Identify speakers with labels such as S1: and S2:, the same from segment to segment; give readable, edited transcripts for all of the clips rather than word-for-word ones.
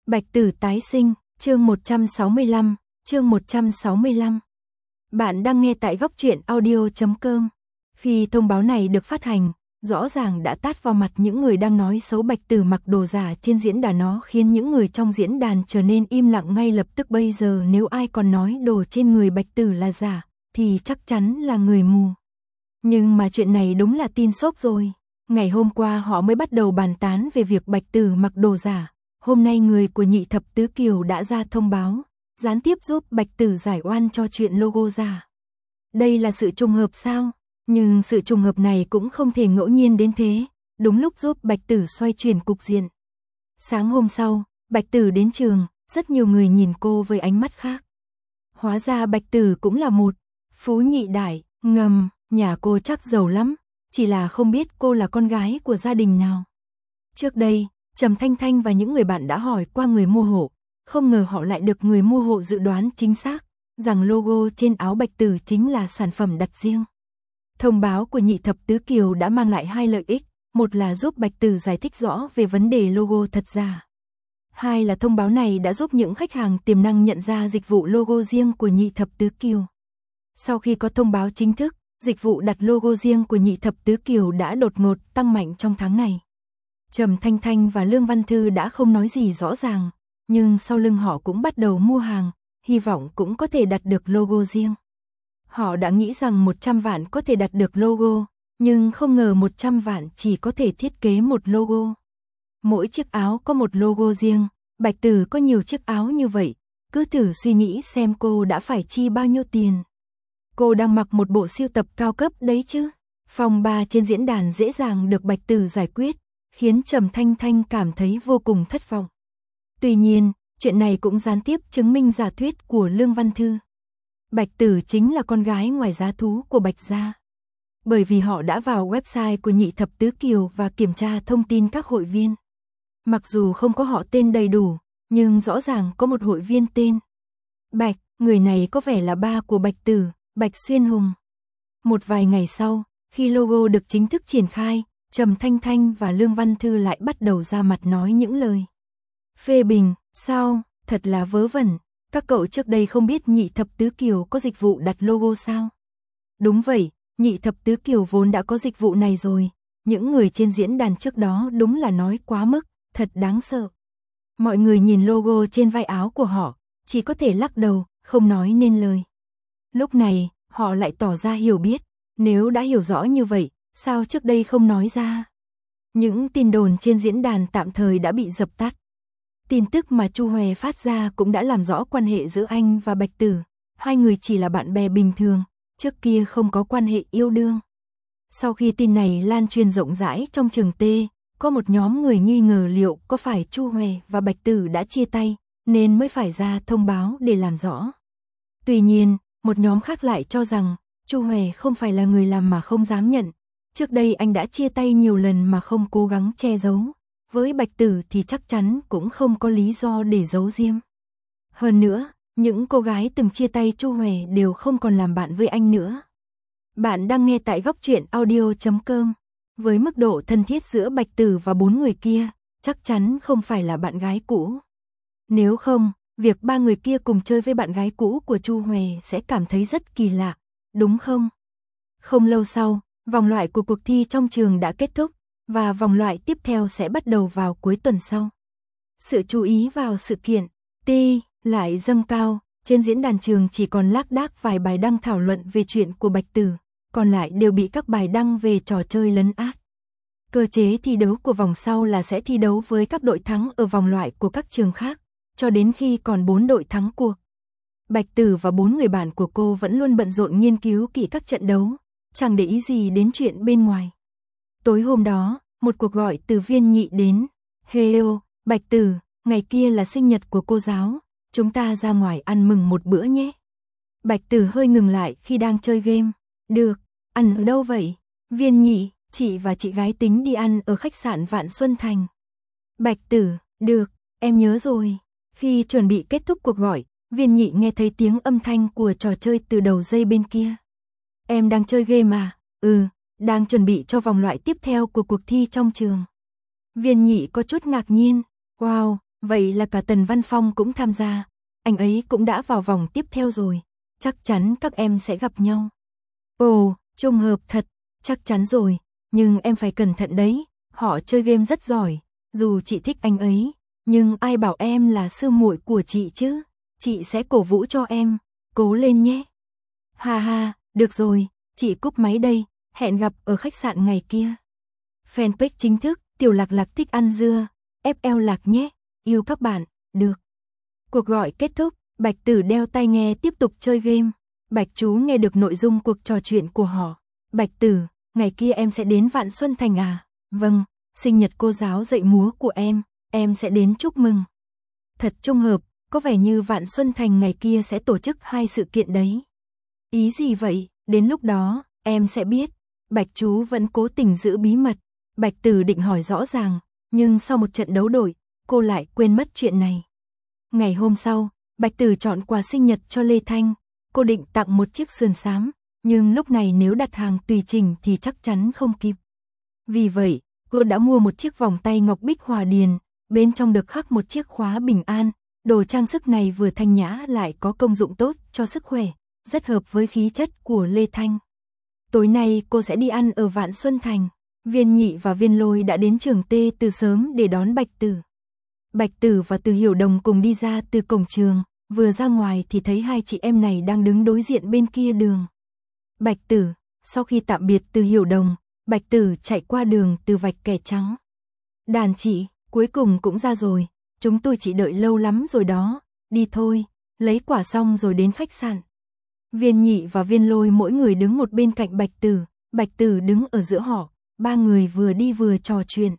S1: Bạch Tử tái sinh, chương 165, chương 165. Bạn đang nghe tại góc truyện audio.com. Khi thông báo này được phát hành, rõ ràng đã tát vào mặt những người đang nói xấu Bạch Tử mặc đồ giả trên diễn đàn, nó khiến những người trong diễn đàn trở nên im lặng ngay lập tức. Bây giờ nếu ai còn nói đồ trên người Bạch Tử là giả, thì chắc chắn là người mù. Nhưng mà chuyện này đúng là tin sốc rồi. Ngày hôm qua họ mới bắt đầu bàn tán về việc Bạch Tử mặc đồ giả. Hôm nay người của Nhị Thập Tứ Kiều đã ra thông báo, gián tiếp giúp Bạch Tử giải oan cho chuyện logo giả. Đây là sự trùng hợp sao? Nhưng sự trùng hợp này cũng không thể ngẫu nhiên đến thế, đúng lúc giúp Bạch Tử xoay chuyển cục diện. Sáng hôm sau, Bạch Tử đến trường, rất nhiều người nhìn cô với ánh mắt khác. Hóa ra Bạch Tử cũng là một phú nhị đại, ngầm, nhà cô chắc giàu lắm, chỉ là không biết cô là con gái của gia đình nào. Trước đây, Trầm Thanh Thanh và những người bạn đã hỏi qua người mua hộ, không ngờ họ lại được người mua hộ dự đoán chính xác, rằng logo trên áo Bạch Tử chính là sản phẩm đặt riêng. Thông báo của Nhị Thập Tứ Kiều đã mang lại hai lợi ích, một là giúp Bạch Tử giải thích rõ về vấn đề logo thật giả. Hai là thông báo này đã giúp những khách hàng tiềm năng nhận ra dịch vụ logo riêng của Nhị Thập Tứ Kiều. Sau khi có thông báo chính thức, dịch vụ đặt logo riêng của Nhị Thập Tứ Kiều đã đột ngột tăng mạnh trong tháng này. Trầm Thanh Thanh và Lương Văn Thư đã không nói gì rõ ràng, nhưng sau lưng họ cũng bắt đầu mua hàng, hy vọng cũng có thể đặt được logo riêng. Họ đã nghĩ rằng 100 vạn có thể đặt được logo, nhưng không ngờ 100 vạn chỉ có thể thiết kế một logo. Mỗi chiếc áo có một logo riêng, Bạch Tử có nhiều chiếc áo như vậy, cứ thử suy nghĩ xem cô đã phải chi bao nhiêu tiền. Cô đang mặc một bộ sưu tập cao cấp đấy chứ. Phòng 3 trên diễn đàn dễ dàng được Bạch Tử giải quyết, khiến Trầm Thanh Thanh cảm thấy vô cùng thất vọng. Tuy nhiên, chuyện này cũng gián tiếp chứng minh giả thuyết của Lương Văn Thư. Bạch Tử chính là con gái ngoài giá thú của Bạch gia. Bởi vì họ đã vào website của Nhị Thập Tứ Kiều và kiểm tra thông tin các hội viên. Mặc dù không có họ tên đầy đủ, nhưng rõ ràng có một hội viên tên Bạch, người này có vẻ là ba của Bạch Tử, Bạch Xuyên Hùng. Một vài ngày sau, khi logo được chính thức triển khai, Trầm Thanh Thanh và Lương Văn Thư lại bắt đầu ra mặt nói những lời phê bình. Sao, thật là vớ vẩn, các cậu trước đây không biết Nhị Thập Tứ Kiều có dịch vụ đặt logo sao? Đúng vậy, Nhị Thập Tứ Kiều vốn đã có dịch vụ này rồi, những người trên diễn đàn trước đó đúng là nói quá mức, thật đáng sợ. Mọi người nhìn logo trên vai áo của họ, chỉ có thể lắc đầu, không nói nên lời. Lúc này, họ lại tỏ ra hiểu biết, nếu đã hiểu rõ như vậy, sao trước đây không nói ra? Những tin đồn trên diễn đàn tạm thời đã bị dập tắt. Tin tức mà Chu Hòe phát ra cũng đã làm rõ quan hệ giữa anh và Bạch Tử. Hai người chỉ là bạn bè bình thường, trước kia không có quan hệ yêu đương. Sau khi tin này lan truyền rộng rãi trong trường T, có một nhóm người nghi ngờ liệu có phải Chu Hòe và Bạch Tử đã chia tay, nên mới phải ra thông báo để làm rõ. Tuy nhiên, một nhóm khác lại cho rằng Chu Hòe không phải là người làm mà không dám nhận. Trước đây anh đã chia tay nhiều lần mà không cố gắng che giấu. Với Bạch Tử thì chắc chắn cũng không có lý do để giấu giếm. Hơn nữa, những cô gái từng chia tay Chu Hòe đều không còn làm bạn với anh nữa. Bạn đang nghe tại góc truyện audio.com. Với mức độ thân thiết giữa Bạch Tử và 4 người kia, chắc chắn không phải là bạn gái cũ. Nếu không, việc 3 người kia cùng chơi với bạn gái cũ của Chu Hòe sẽ cảm thấy rất kỳ lạ, đúng không? Không lâu sau, vòng loại của cuộc thi trong trường đã kết thúc, và vòng loại tiếp theo sẽ bắt đầu vào cuối tuần sau. Sự chú ý vào sự kiện T lại dâng cao, trên diễn đàn trường chỉ còn lác đác vài bài đăng thảo luận về chuyện của Bạch Tử, còn lại đều bị các bài đăng về trò chơi lấn át. Cơ chế thi đấu của vòng sau là sẽ thi đấu với các đội thắng ở vòng loại của các trường khác, cho đến khi còn 4 đội thắng cuộc. Bạch Tử và 4 người bạn của cô vẫn luôn bận rộn nghiên cứu kỹ các trận đấu, chẳng để ý gì đến chuyện bên ngoài. Tối hôm đó, một cuộc gọi từ Viên Nhị đến. Hello, Bạch Tử, ngày kia là sinh nhật của cô giáo, chúng ta ra ngoài ăn mừng một bữa nhé. Bạch Tử hơi ngừng lại khi đang chơi game. Được, ăn ở đâu vậy? Viên Nhị, chị và chị gái tính đi ăn ở khách sạn Vạn Xuân Thành. Bạch Tử, được, em nhớ rồi. Khi chuẩn bị kết thúc cuộc gọi, Viên Nhị nghe thấy tiếng âm thanh của trò chơi từ đầu dây bên kia. Em đang chơi game à? Đang chuẩn bị cho vòng loại tiếp theo của cuộc thi trong trường. Viên Nhị có chút ngạc nhiên. Wow, vậy là cả Tần Văn Phong cũng tham gia, anh ấy cũng đã vào vòng tiếp theo rồi, chắc chắn các em sẽ gặp nhau. Ồ, trùng hợp thật, chắc chắn rồi, nhưng em phải cẩn thận đấy, họ chơi game rất giỏi, dù chị thích anh ấy, nhưng ai bảo em là sư muội của chị chứ, chị sẽ cổ vũ cho em, cố lên nhé. Ha ha, được rồi, chị cúp máy đây, hẹn gặp ở khách sạn ngày kia. Fanpage chính thức, Tiểu Lạc Lạc thích ăn dưa, FL Lạc nhé, yêu các bạn, được. Cuộc gọi kết thúc, Bạch Tử đeo tai nghe tiếp tục chơi game. Bạch Chú nghe được nội dung cuộc trò chuyện của họ. Bạch Tử, ngày kia em sẽ đến Vạn Xuân Thành à? Vâng, sinh nhật cô giáo dạy múa của em sẽ đến chúc mừng. Thật trùng hợp, có vẻ như Vạn Xuân Thành ngày kia sẽ tổ chức 2 sự kiện đấy. Ý gì vậy? Đến lúc đó, em sẽ biết. Bạch Chú vẫn cố tình giữ bí mật. Bạch Tử định hỏi rõ ràng, nhưng sau một trận đấu đổi, cô lại quên mất chuyện này. Ngày hôm sau, Bạch Tử chọn quà sinh nhật cho Lê Thanh. Cô định tặng một chiếc sườn xám, nhưng lúc này nếu đặt hàng tùy chỉnh thì chắc chắn không kịp. Vì vậy, cô đã mua một chiếc vòng tay ngọc bích hòa điền, bên trong được khắc một chiếc khóa bình an. Đồ trang sức này vừa thanh nhã lại có công dụng tốt cho sức khỏe, rất hợp với khí chất của Lê Thanh. Tối nay cô sẽ đi ăn ở Vạn Xuân Thành. Viên Nhị và Viên Lôi đã đến trường T từ sớm để đón Bạch Tử. Bạch Tử và Từ Hiểu Đồng cùng đi ra từ cổng trường, vừa ra ngoài thì thấy hai chị em này đang đứng đối diện bên kia đường. Bạch Tử, sau khi tạm biệt Từ Hiểu Đồng, Bạch Tử chạy qua đường từ vạch kẻ trắng. Đàn chị, cuối cùng cũng ra rồi, chúng tôi chỉ đợi lâu lắm rồi đó, đi thôi, lấy quả xong rồi đến khách sạn. Viên Nhị và Viên Lôi mỗi người đứng một bên cạnh Bạch Tử đứng ở giữa họ, ba người vừa đi vừa trò chuyện.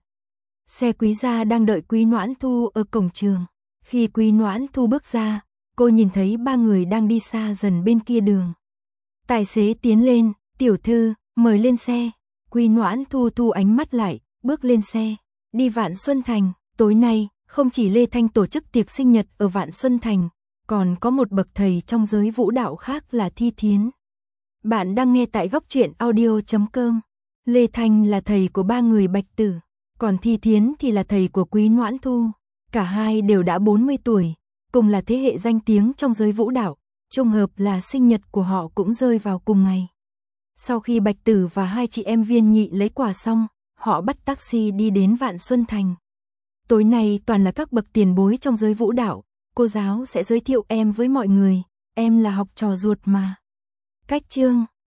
S1: Xe Quý Gia đang đợi Quý Noãn Thu ở cổng trường. Khi Quý Noãn Thu bước ra, cô nhìn thấy ba người đang đi xa dần bên kia đường. Tài xế tiến lên, tiểu thư, mời lên xe. Quý Noãn Thu thu ánh mắt lại, bước lên xe. Đi Vạn Xuân Thành, tối nay, không chỉ Lê Thanh tổ chức tiệc sinh nhật ở Vạn Xuân Thành, còn có một bậc thầy trong giới vũ đạo khác là Thi Thiến. Bạn đang nghe tại góc truyện audio.com. Lê Thanh là thầy của ba người Bạch Tử, còn Thi Thiến thì là thầy của Quý Noãn Thu. Cả hai đều đã 40 tuổi, cùng là thế hệ danh tiếng trong giới vũ đạo, trùng hợp là sinh nhật của họ cũng rơi vào cùng ngày. Sau khi Bạch Tử và hai chị em Viên Nhị lấy quà xong, họ bắt taxi đi đến Vạn Xuân Thành. Tối nay toàn là các bậc tiền bối trong giới vũ đạo, cô giáo sẽ giới thiệu em với mọi người, em là học trò ruột mà. Cách chương